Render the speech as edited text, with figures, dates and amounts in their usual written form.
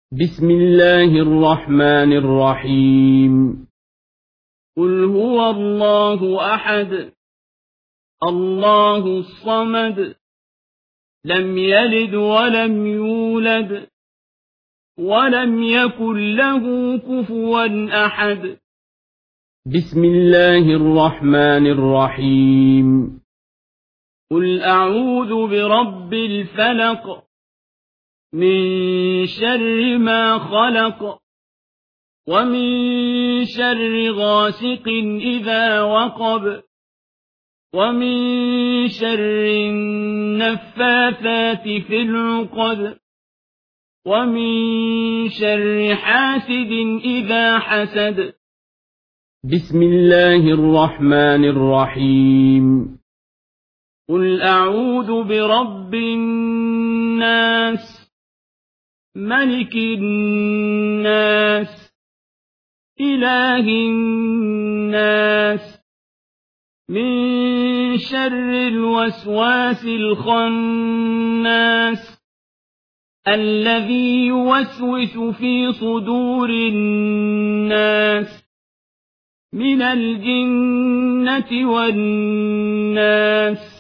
بسم الله الرحمن الرحيم. قل هو الله أحد الله الصمد لم يلد ولم يولد ولم يكن له كفوا أحد. بسم الله الرحمن الرحيم. قل أعوذ برب الفلق من شر ما خلق ومن شر غاسق إذا وقب ومن شر النفاثات في العقد ومن شر حاسد إذا حسد. بسم الله الرحمن الرحيم. قل أعوذ برب الناس ملك الناس إله الناس من شر الوسواس الخناس الذي يوسوس في صدور الناس من الجنة والناس.